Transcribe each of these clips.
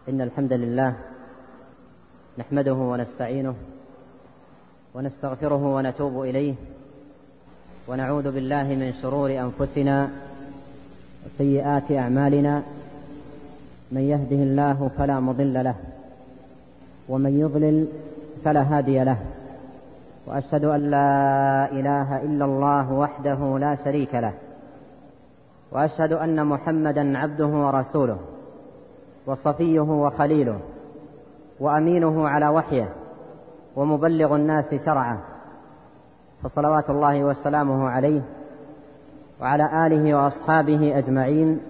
إن الحمد لله نحمده ونستعينه ونستغفره ونتوب إليه ونعوذ بالله من شرور أنفسنا وسيئات أعمالنا. من يهده الله فلا مضل له ومن يضلل فلا هادي له، وأشهد أن لا إله إلا الله وحده لا شريك له، وأشهد أن محمدا عبده ورسوله وصفيه وخليله وأمينه على وحيه ومبلغ الناس شرعه، فصلوات الله وسلامه عليه وعلى آله وأصحابه أجمعين.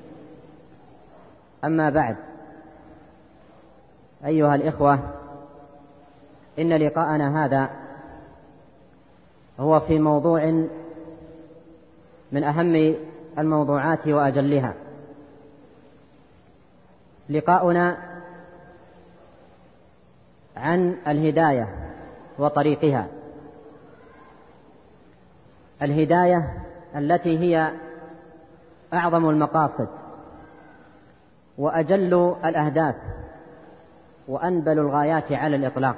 أما بعد، أيها الإخوة، إن لقاءنا هذا هو في موضوع من أهم الموضوعات وأجلها. لقاؤنا عن الهداية وطريقها، الهداية التي هي أعظم المقاصد وأجل الأهداف وأنبل الغايات على الإطلاق،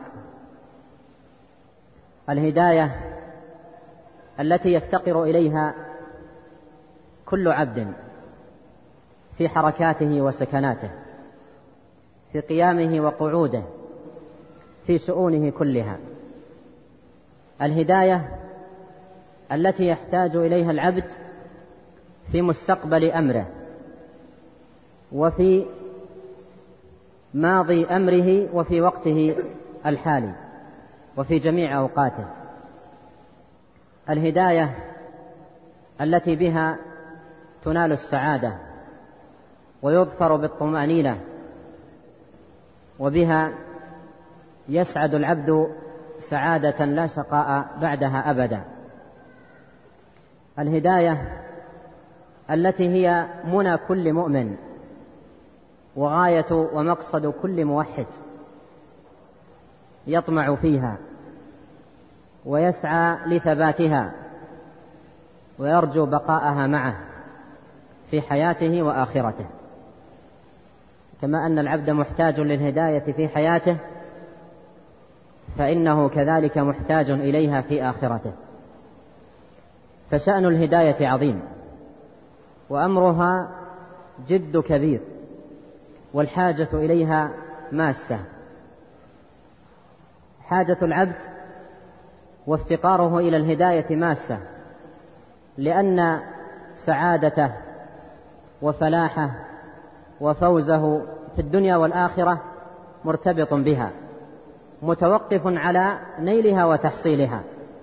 الهداية التي يفتقر إليها كل عبد في حركاته وسكناته، في قيامه وقعوده، في شؤونه كلها، الهداية التي يحتاج إليها العبد في مستقبل أمره وفي ماضي أمره وفي وقته الحالي وفي جميع أوقاته، الهداية التي بها تنال السعادة ويظفر بالطمأنينة، وبها يسعد العبد سعادة لا شقاء بعدها أبدا، الهداية التي هي منى كل مؤمن وغاية ومقصد كل موحد يطمع فيها ويسعى لثباتها ويرجو بقاءها معه في حياته وآخرته. كما أن العبد محتاج للهداية في حياته، فإنه كذلك محتاج إليها في آخرته. فشأن الهداية عظيم وأمرها جد كبير، والحاجة إليها ماسة. حاجة العبد وافتقاره إلى الهداية ماسة، لأن سعادته وفلاحه وفوزه في الدنيا والآخرة مرتبط بها، متوقف على نيلها وتحصيلها.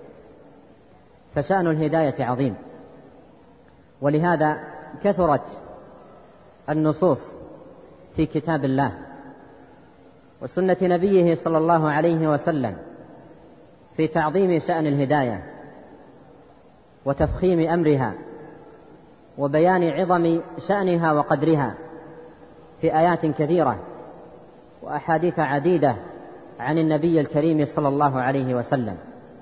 فشأن الهداية عظيم، ولهذا كثرت النصوص في كتاب الله وسنة نبيه صلى الله عليه وسلم في تعظيم شأن الهداية وتفخيم أمرها وبيان عظم شأنها وقدرها في آيات كثيرة وأحاديث عديدة عن النبي الكريم صلى الله عليه وسلم،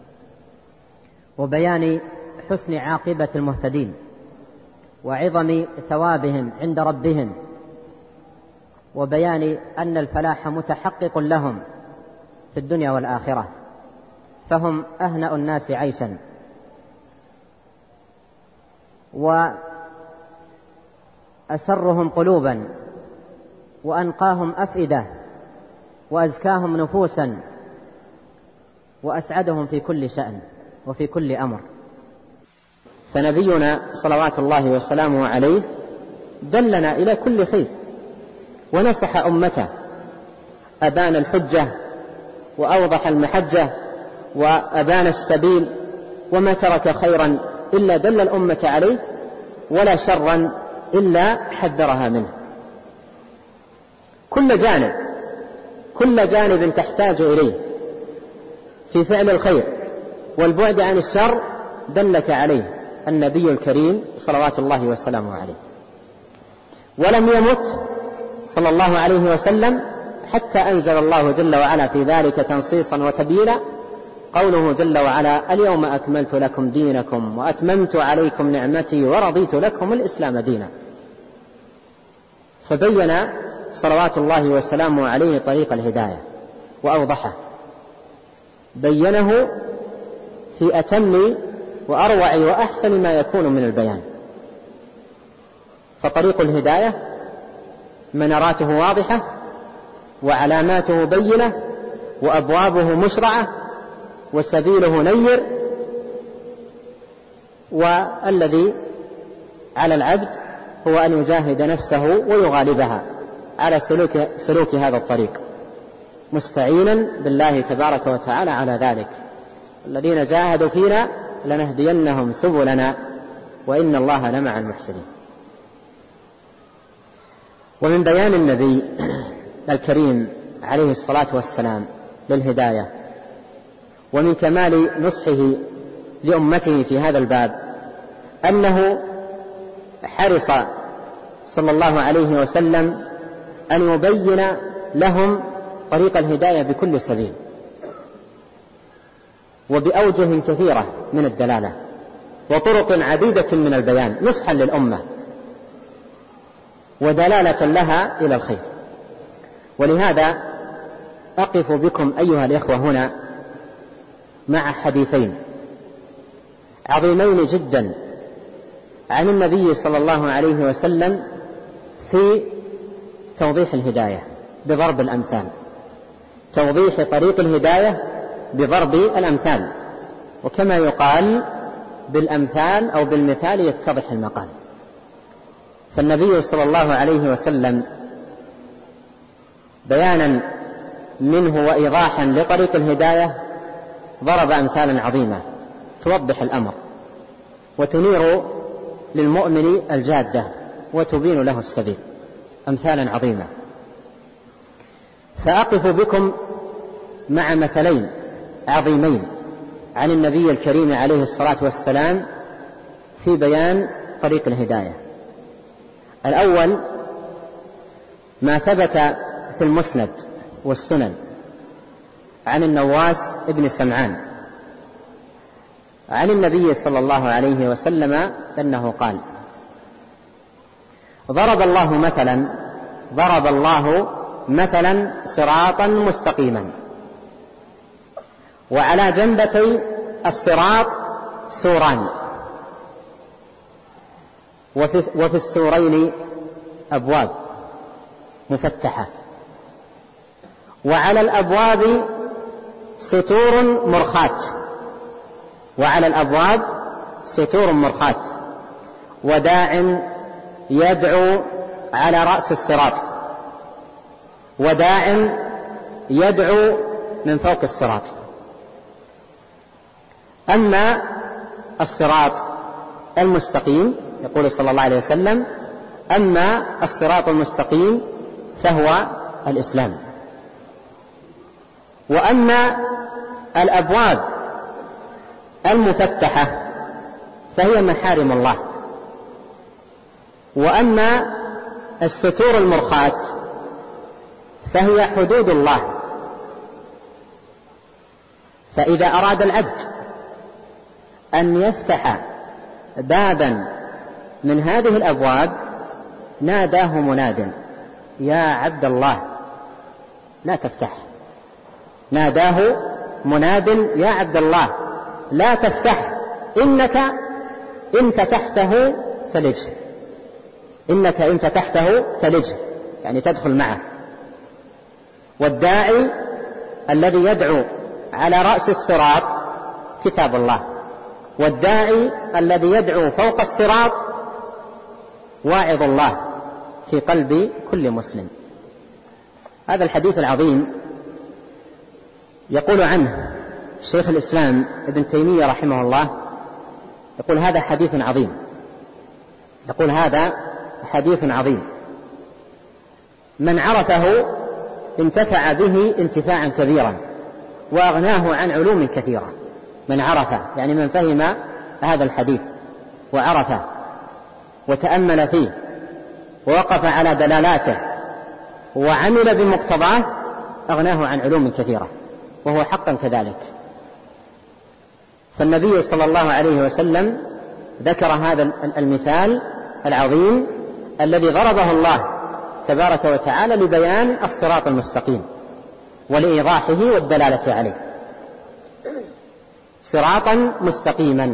وبيان حسن عاقبة المهتدين وعظم ثوابهم عند ربهم، وبيان أن الفلاح متحقق لهم في الدنيا والآخرة، فهم أهنأ الناس عيشا وأسرهم قلوبا وأنقاهم أفئدة وأزكاهم نفوسا وأسعدهم في كل شأن وفي كل أمر. فنبينا صلوات الله وسلامه عليه دلنا إلى كل خير ونصح أمته، أبان الحجة وأوضح المحجة وأبان السبيل، وما ترك خيرا إلا دل الأمة عليه، ولا شرا إلا حذرها منه. كل جانب تحتاج إليه في فعل الخير والبعد عن الشر دلك عليه النبي الكريم صلوات الله وسلامه عليه. ولم يمت صلى الله عليه وسلم حتى أنزل الله جل وعلا في ذلك تنصيصا وتبيينا، قوله جل وعلا: اليوم أكملت لكم دينكم وأتممت عليكم نعمتي ورضيت لكم الإسلام دينا. فبين صلوات الله وسلامه عليه طريق الهداية وأوضحه، بينه في أتم وأروع وأحسن ما يكون من البيان. فطريق الهداية مناراته واضحة وعلاماته بينة وأبوابه مشرعة وسبيله نير، والذي على العبد هو أن يجاهد نفسه ويغالبها على سلوك هذا الطريق، مستعينا بالله تبارك وتعالى على ذلك. الذين جاهدوا فينا لنهدينهم سبلنا وإن الله لمع المحسنين. ومن بيان النبي الكريم عليه الصلاة والسلام للهداية، ومن كمال نصحه لأمته في هذا الباب، أنه حرص صلى الله عليه وسلم أن يبين لهم طريق الهداية بكل سبيل وبأوجه كثيرة من الدلالة وطرق عديدة من البيان، نصحا للأمة ودلالة لها إلى الخير. ولهذا أقف بكم أيها الإخوة هنا مع حديثين عظيمين جدا عن النبي صلى الله عليه وسلم في توضيح الهداية بضرب الأمثال، توضيح طريق الهداية بضرب الأمثال، وكما يقال بالأمثال أو بالمثال يتضح المقال. فالنبي صلى الله عليه وسلم بيانا منه وإيضاحا لطريق الهداية ضرب أمثالا عظيمة توضح الأمر وتنير للمؤمن الجادة وتبين له السبيل، أمثالا عظيمة. فأقف بكم مع مثلين عظيمين عن النبي الكريم عليه الصلاة والسلام في بيان طريق الهداية. الأول ما ثبت في المسند والسنن عن النواس ابن سمعان عن النبي صلى الله عليه وسلم أنه قال: ضرب الله مثلا صراطا مستقيما، وعلى جنبتي الصراط سوران، وفي السورين أبواب مفتحة، وعلى الأبواب ستور مرخاة، وداع يدعو على رأس الصراط، وداع يدعو من فوق الصراط. أما الصراط المستقيم، يقول صلى الله عليه وسلم: أما الصراط المستقيم فهو الإسلام. وأما الأبواب المفتحة فهي محارم الله. وأما الستور المرخاة فهي حدود الله. فإذا أراد العبد أن يفتح بابا من هذه الأبواب ناداه مناد: يا عبد الله لا تفتح. ناداه مناد: يا عبد الله لا تفتح، إنك إن فتحته تلجه. إنك إن فتحته تلجه، يعني تدخل معه. والداعي الذي يدعو على رأس الصراط كتاب الله، والداعي الذي يدعو فوق الصراط واعظ الله في قلب كل مسلم. هذا الحديث العظيم يقول عنه شيخ الإسلام ابن تيمية رحمه الله، يقول: هذا حديث عظيم. يقول: هذا حديث عظيم، من عرفه انتفع به انتفاعا كبيرا وأغناه عن علوم كثيرة. من عرفه يعني من فهم هذا الحديث وعرفه وتأمل فيه ووقف على دلالاته وعمل بمقتضاه أغناه عن علوم كثيرة، وهو حقا كذلك. فالنبي صلى الله عليه وسلم ذكر هذا المثال العظيم الذي ضربه الله تبارك وتعالى لبيان الصراط المستقيم ولإيضاحه والدلالة عليه. صراطا مستقيما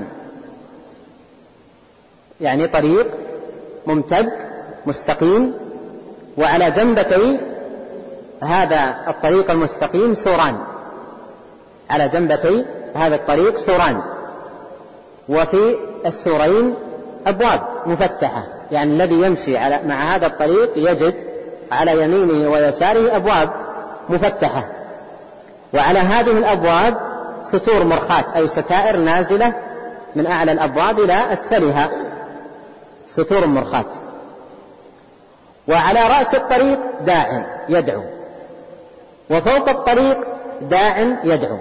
يعني طريق ممتد مستقيم، وعلى جنبتي هذا الطريق المستقيم سوران، على جنبتي هذا الطريق سوران، وفي السورين أبواب مفتحة، يعني الذي يمشي مع هذا الطريق يجد على يمينه ويساره أبواب مفتحة، وعلى هذه الأبواب ستور مرخاة أي ستائر نازلة من أعلى الأبواب إلى أسفلها، ستور مرخاة. وعلى رأس الطريق داع يدعو، وفوق الطريق داع يدعو،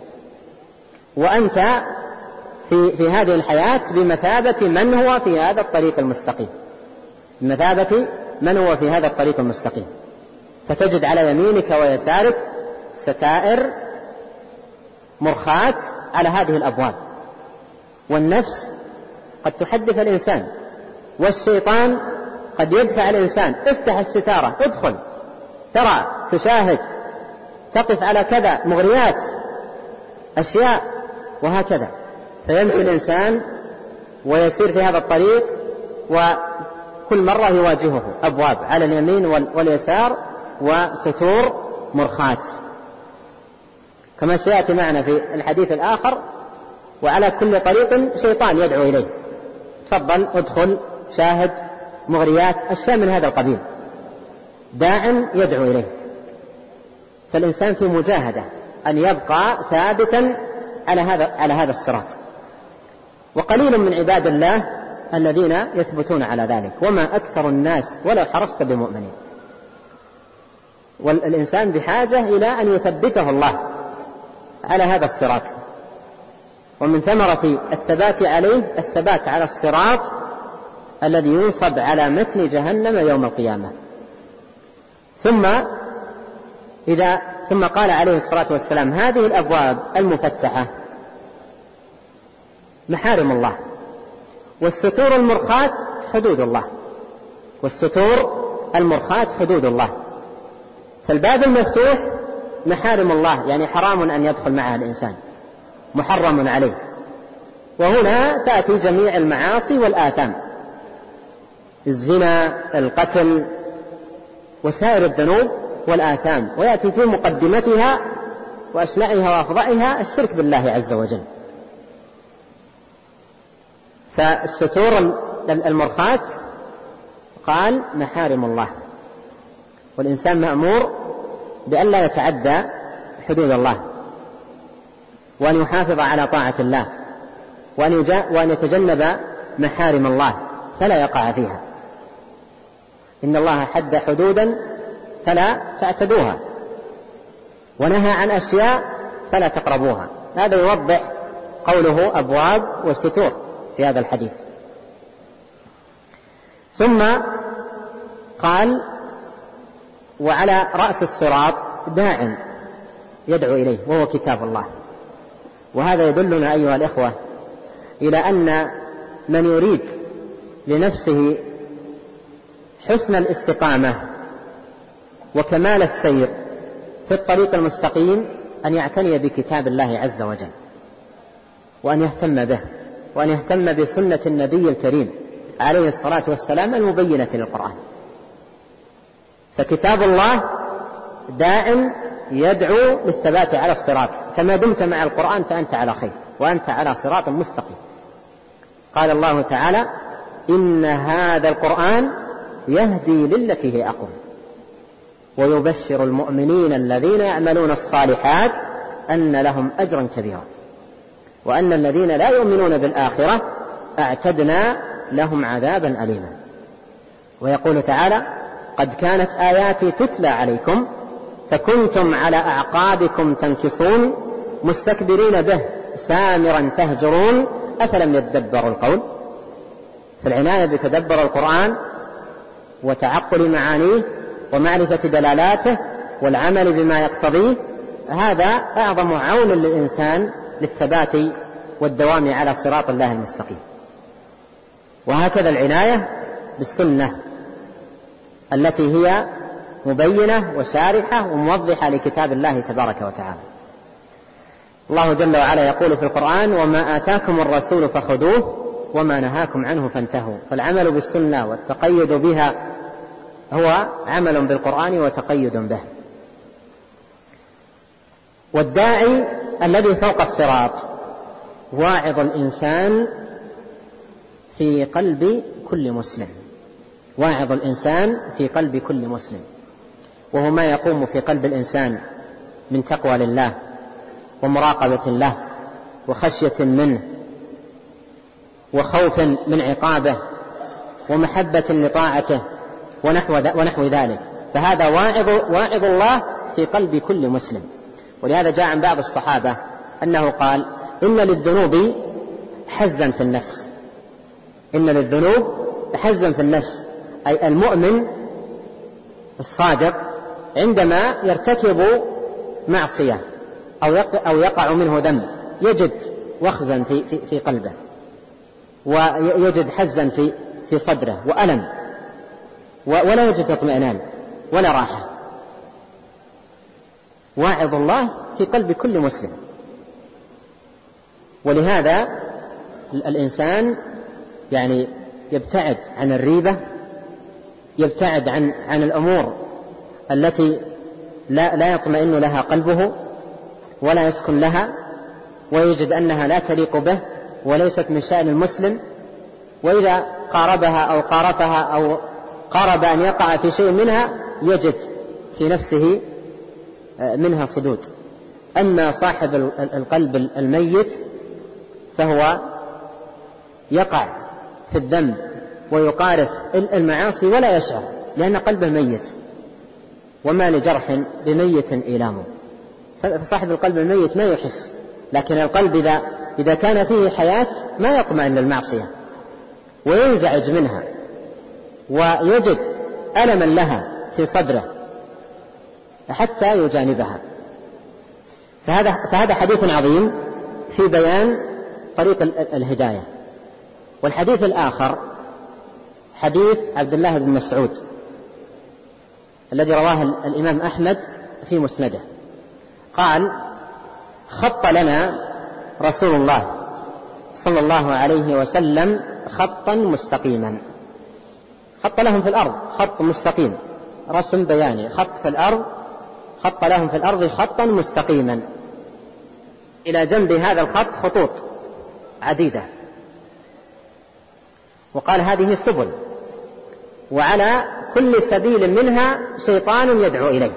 وأنت في هذه الحياة بمثابة من هو في هذا الطريق المستقيم، بمثابة من هو في هذا الطريق المستقيم. فتجد على يمينك ويسارك ستائر مرخاة على هذه الأبواب، والنفس قد تحدث الإنسان، والشيطان قد يدفع الإنسان افتح الستارة ادخل، ترى تشاهد تقف على كذا مغريات أشياء وهكذا، فيمشي الإنسان ويسير في هذا الطريق، وكل مرة يواجهه أبواب على اليمين واليسار وستور مرخاة، كما سيأتي معنا في الحديث الآخر. وعلى كل طريق شيطان يدعو إليه، تفضل ادخل شاهد مغريات أشياء من هذا القبيل، داع يدعو إليه. فالإنسان في مجاهدة أن يبقى ثابتا على هذا الصراط، وقليل من عباد الله الذين يثبتون على ذلك، وما أكثر الناس ولو حرصت بمؤمنين. والإنسان بحاجة إلى أن يثبته الله على هذا الصراط، ومن ثمرة الثبات عليه الثبات على الصراط الذي ينصب على متن جهنم يوم القيامة. ثم قال عليه الصلاة والسلام: هذه الأبواب المفتحة محارم الله، والستور المرخاة حدود الله، والستور المرخاة حدود الله. فالباب المفتوح محارم الله، يعني حرام أن يدخل معها الإنسان، محرم عليه. وهنا تأتي جميع المعاصي والآثام، الزنا، القتل، وسائر الذنوب والآثام، ويأتي في مقدمتها وأشنعها وأفظعها الشرك بالله عز وجل. فالستور المرخاة قال محارم الله، والإنسان مأمور بأن لا يتعدى حدود الله، وأن يحافظ على طاعة الله، وأن يتجنب محارم الله فلا يقع فيها. إن الله حد حدودا فلا تعتدوها، ونهى عن أشياء فلا تقربوها. هذا يوضح قوله أبواب والستور في هذا الحديث. ثم قال: وعلى رأس الصراط داع يدعو إليه وهو كتاب الله. وهذا يدلنا أيها الإخوة إلى أن من يريد لنفسه حسن الاستقامة وكمال السير في الطريق المستقيم أن يعتني بكتاب الله عز وجل، وأن يهتم به، وأن يهتم بسنة النبي الكريم عليه الصلاة والسلام المبينة للقرآن. فكتاب الله داع يدعو للثبات على الصراط، كما دمت مع القرآن فأنت على خير وأنت على صراط مستقيم. قال الله تعالى: إن هذا القرآن يهدي للتي هي أقوم ويبشر المؤمنين الذين يعملون الصالحات أن لهم أجرا كبيرا وأن الذين لا يؤمنون بالآخرة أعتدنا لهم عذابا أليما. ويقول تعالى: قد كانت آياتي تتلى عليكم فكنتم على أعقابكم تنكصون مستكبرين به سامرا تهجرون أفلم يتدبروا القول. فالعناية بتدبر القرآن وتعقل معانيه ومعرفة دلالاته والعمل بما يقتضيه، هذا أعظم عون للإنسان للثبات والدوام على صراط الله المستقيم. وهكذا العناية بالسنة، التي هي مبينة وشارحة وموضحة لكتاب الله تبارك وتعالى. الله جل وعلا يقول في القرآن: وما آتاكم الرسول فخذوه وما نهاكم عنه فانتهوا. فالعمل بالسنة والتقيد بها هو عمل بالقرآن وتقيد به. والداعي الذي فوق الصراط واعظ الإنسان في قلب كل مسلم، واعظ الإنسان في قلب كل مسلم، وهو ما يقوم في قلب الإنسان من تقوى لله ومراقبة الله وخشية منه وخوف من عقابه ومحبة لطاعته ونحو ذلك. فهذا واعظ الله في قلب كل مسلم. ولهذا جاء عن بعض الصحابة أنه قال: إن للذنوب حزا في النفس. إن للذنوب حزا في النفس، أي المؤمن الصادق عندما يرتكب معصية أو يقع منه ذنب يجد وخزا في قلبه، ويجد حزا في صدره وألم، ولا يجد اطمئنان ولا راحة. واعظ الله في قلب كل مسلم. ولهذا الإنسان يعني يبتعد عن الريبة، يبتعد عن الأمور التي لا يطمئن لها قلبه ولا يسكن لها، ويجد أنها لا تليق به وليست من شأن المسلم، وإذا قاربها أو قارفها أو قارب أن يقع في شيء منها يجد في نفسه منها صدود. أما صاحب القلب الميت فهو يقع في الذنب ويقارف المعاصي ولا يشعر، لأن قلبه ميت، وما لجرح بميت إيلام. فصاحب القلب الميت ما يحس، لكن القلب إذا كان فيه حياة ما يطمئن للمعصية وينزعج منها ويجد ألما لها في صدره حتى يجانبها. فهذا حديث عظيم في بيان طريق الهداية. والحديث الآخر حديث عبد الله بن مسعود الذي رواه الإمام أحمد في مسنده، قال: خط لنا رسول الله صلى الله عليه وسلم خطا مستقيما. خط لهم في الأرض خط مستقيم، رسم بياني، خط في الأرض، خط لهم في الأرض خطا مستقيما، إلى جنب هذا الخط خطوط عديدة، وقال: هذه السبل، وعلى كل سبيل منها شيطان يدعو إليه.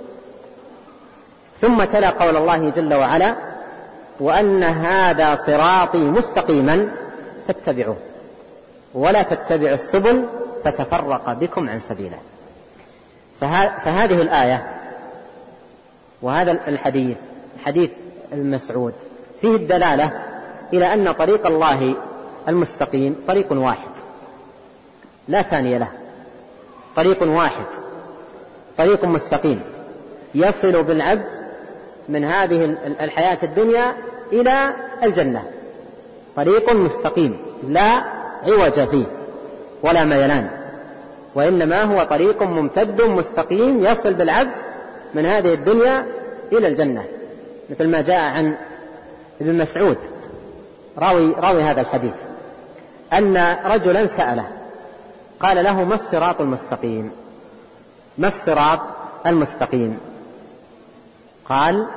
ثم تلا قول الله جل وعلا: وأن هذا صراطي مستقيما فاتبعوه ولا تتبعوا السبل فتفرق بكم عن سبيله. فهذه الآية وهذا الحديث، حديث المسعود، فيه الدلالة إلى أن طريق الله المستقيم طريق واحد لا ثاني له، طريق واحد، طريق مستقيم يصل بالعبد من هذه الحياة الدنيا إلى الجنة، طريق مستقيم لا عوج فيه ولا ميلان، وإنما هو طريق ممتد مستقيم يصل بالعبد من هذه الدنيا إلى الجنة، مثل ما جاء عن ابن مسعود راوي هذا الحديث أن رجلا سأله قال له: ما الصراط المستقيم؟ ما الصراط المستقيم؟ قال: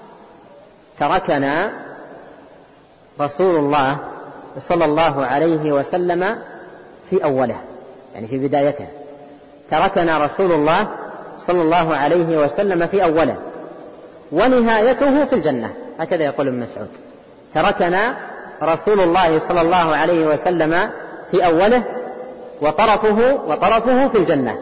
تركنا رسول الله صلى الله عليه وسلم في أوله، يعني في بدايته، تركنا رسول الله صلى الله عليه وسلم في أوله ونهايته في الجنة. هكذا يقول ابن مسعود: تركنا رسول الله صلى الله عليه وسلم في أوله وطرفه في الجنة،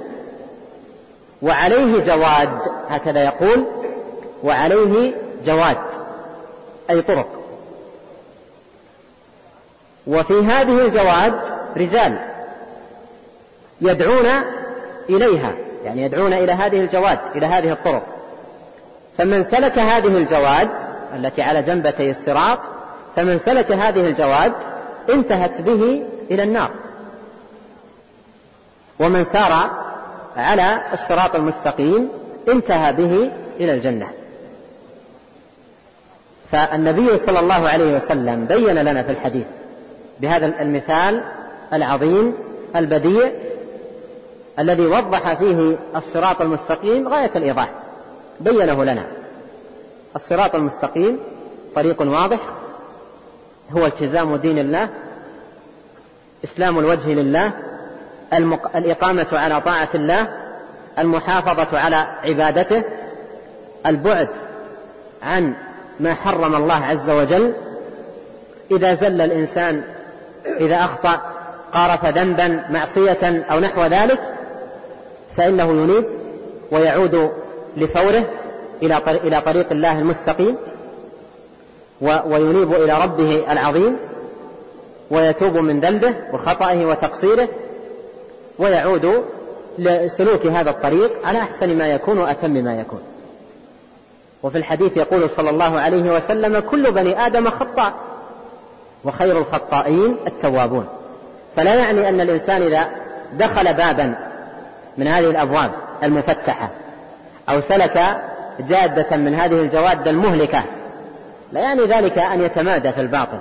وعليه جواد، هكذا يقول، وعليه جواد أي طرق، وفي هذه الجواد رجال يدعون إليها، يعني يدعون إلى هذه الجواد، إلى هذه الطرق، فمن سلك هذه الجواد التي على جنبتي الصراط، فمن سلك هذه الجواد انتهت به إلى النار، ومن سار على الصراط المستقيم انتهى به إلى الجنة. فالنبي صلى الله عليه وسلم بين لنا في الحديث بهذا المثال العظيم البديع الذي وضح فيه الصراط المستقيم غاية الإيضاح، بينه لنا. الصراط المستقيم طريق واضح، هو التزام دين الله، إسلام الوجه لله، الإقامة على طاعة الله، المحافظة على عبادته، البعد عن ما حرم الله عز وجل. إذا زل الإنسان، إذا أخطأ قارف ذنبا معصية أو نحو ذلك، فإنه ينيب ويعود لفوره إلى طريق الله المستقيم، وينيب إلى ربه العظيم، ويتوب من ذنبه وخطئه وتقصيره، ويعود لسلوك هذا الطريق على أحسن ما يكون وأتم ما يكون. وفي الحديث يقول صلى الله عليه وسلم: كل بني آدم خطاء وخير الخطائين التوابون. فلا يعني أن الإنسان إذا دخل بابا من هذه الأبواب المفتحة أو سلك جادة من هذه الجواد المهلكة، لا يعني ذلك أن يتمادى في الباطل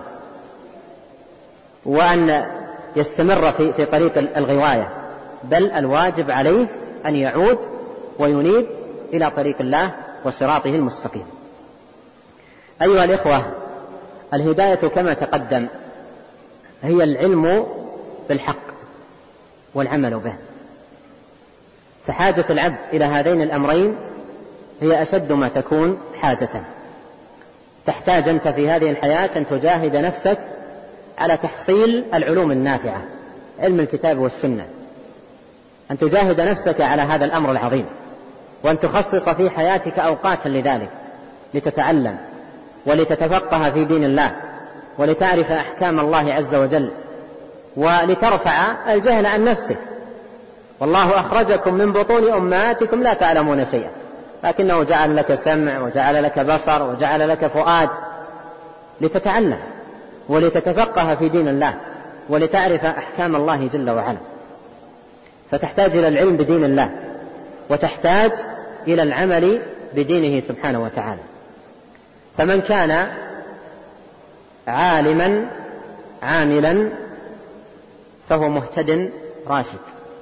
وأن يستمر في طريق الغواية، بل الواجب عليه أن يعود وينيب إلى طريق الله وصراطه المستقيم. أيها الإخوة، الهداية كما تقدم هي العلم بالحق والعمل به، فحاجة العبد إلى هذين الأمرين هي أشد ما تكون حاجة. تحتاج أنت في هذه الحياة أن تجاهد نفسك على تحصيل العلوم النافعة، علم الكتاب والسنة، أن تجاهد نفسك على هذا الأمر العظيم، وأن تخصص في حياتك أوقاتا لذلك، لتتعلم ولتتفقه في دين الله، ولتعرف أحكام الله عز وجل، ولترفع الجهل عن نفسك. والله أخرجكم من بطون أمهاتكم لا تعلمون شيئا، لكنه جعل لك سمع وجعل لك بصر وجعل لك فؤاد لتتعلم ولتتفقه في دين الله ولتعرف أحكام الله جل وعلا. فتحتاج إلى العلم بدين الله، وتحتاج إلى العمل بدينه سبحانه وتعالى. فمن كان عالما عاملا فهو مهتد راشد،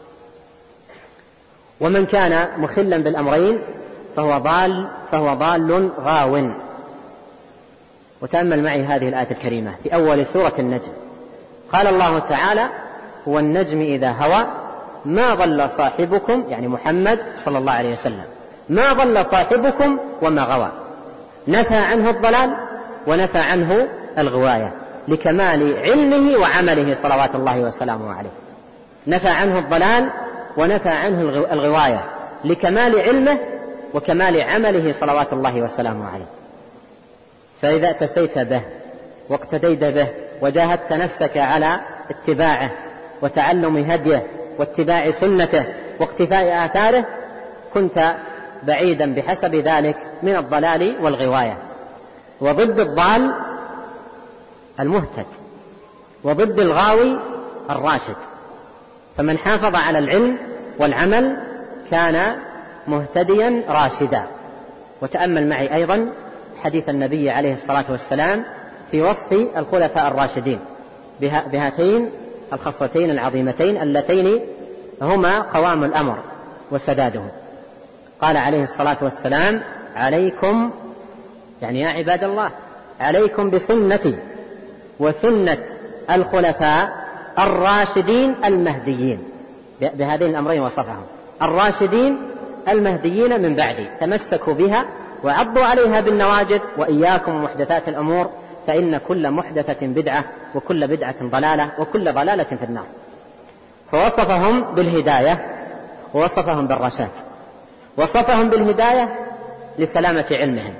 ومن كان مخلا بالأمرين فهو ضال غاو. وتأمل معي هذه الآية الكريمة في أول سورة النجم. قال الله تعالى: هو النجم إذا هوى ما ضل صاحبكم، يعني محمد صلى الله عليه وسلم، ما ضل صاحبكم وما غوى. نفى عنه الضلال ونفى عنه الغواية لكمال علمه وعمله صلوات الله وسلامه عليه. نفى عنه الضلال ونفى عنه الغواية لكمال علمه وكمال عمله صلوات الله وسلامه عليه. فإذا اتسيت به واقتديت به وجاهدت نفسك على اتباعه وتعلم هديه واتباع سنته واقتفاء آثاره، كنت بعيدا بحسب ذلك من الضلال والغواية. وضد الضال المهتد، وضد الغاوي الراشد. فمن حافظ على العلم والعمل كان مهتديا راشدا. وتأمل معي أيضا حديث النبي عليه الصلاة والسلام في وصف الخلفاء الراشدين بهاتين الخصلتين العظيمتين اللتين هما قوام الأمر وسداده. قال عليه الصلاة والسلام: عليكم، يعني يا عباد الله، عليكم بسنتي وسنة الخلفاء الراشدين المهديين. بهذين الأمرين وصفهم: الراشدين المهديين من بعدي، تمسكوا بها وعضوا عليها بالنواجذ، وإياكم ومحدثات الأمور فإن كل محدثة بدعة وكل بدعة ضلالة وكل ضلالة في النار. فوصفهم بالهداية ووصفهم بالرشاد. وصفهم بالهداية لسلامة علمهم،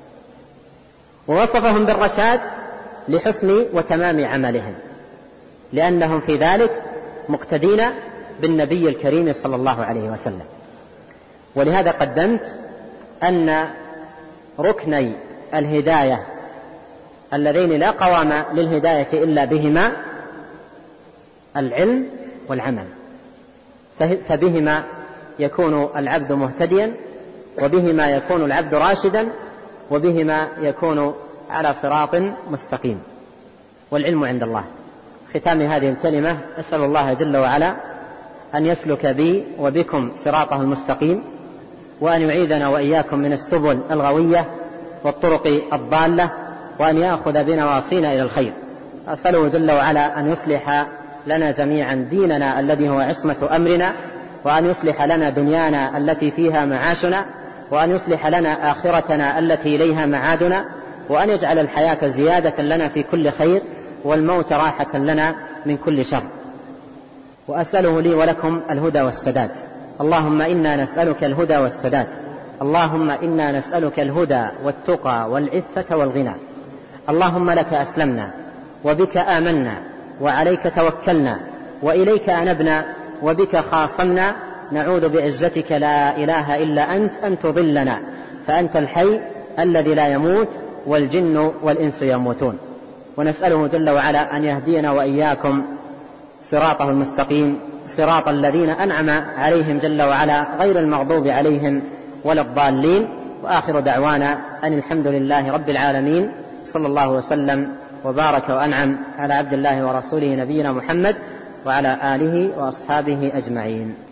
ووصفهم بالرشاد لحسن وتمام عملهم، لأنهم في ذلك مقتدين بالنبي الكريم صلى الله عليه وسلم. ولهذا قدمت أن ركني الهداية اللذين لا قوام للهداية إلا بهما العلم والعمل، فبهما يكون العبد مهتديا، وبهما يكون العبد راشدا، وبهما يكون على صراط مستقيم. والعلم عند الله. ختام هذه الكلمة أسأل الله جل وعلا أن يسلك بي وبكم صراطه المستقيم، وأن يعيذنا وإياكم من السبل الغوية والطرق الضالة، وأن يأخذ بنواصينا إلى الخير. أسأله جل وعلا أن يصلح لنا جميعا ديننا الذي هو عصمة أمرنا، وأن يصلح لنا دنيانا التي فيها معاشنا، وأن يصلح لنا آخرتنا التي إليها معادنا، وأن يجعل الحياة زيادة لنا في كل خير، والموت راحة لنا من كل شر. وأسأله لي ولكم الهدى والسداد. اللهم إنا نسألك الهدى والسداد. اللهم إنا نسألك الهدى والتقى والعفة والغنى. اللهم لك أسلمنا، وبك آمنا، وعليك توكلنا، وإليك أنبنا، وبك خاصمنا. نعوذ بعزتك لا إله إلا أنت أن تضلنا، فأنت الحي الذي لا يموت، والجن والإنس يموتون. ونسأله جل وعلا أن يهدينا وإياكم صراطه المستقيم، صراط الذين أنعم عليهم جل وعلا غير المغضوب عليهم ولا الضالين. وآخر دعوانا أن الحمد لله رب العالمين، صلى الله وسلم وبارك وأنعم على عبد الله ورسوله نبينا محمد وعلى آله وأصحابه أجمعين.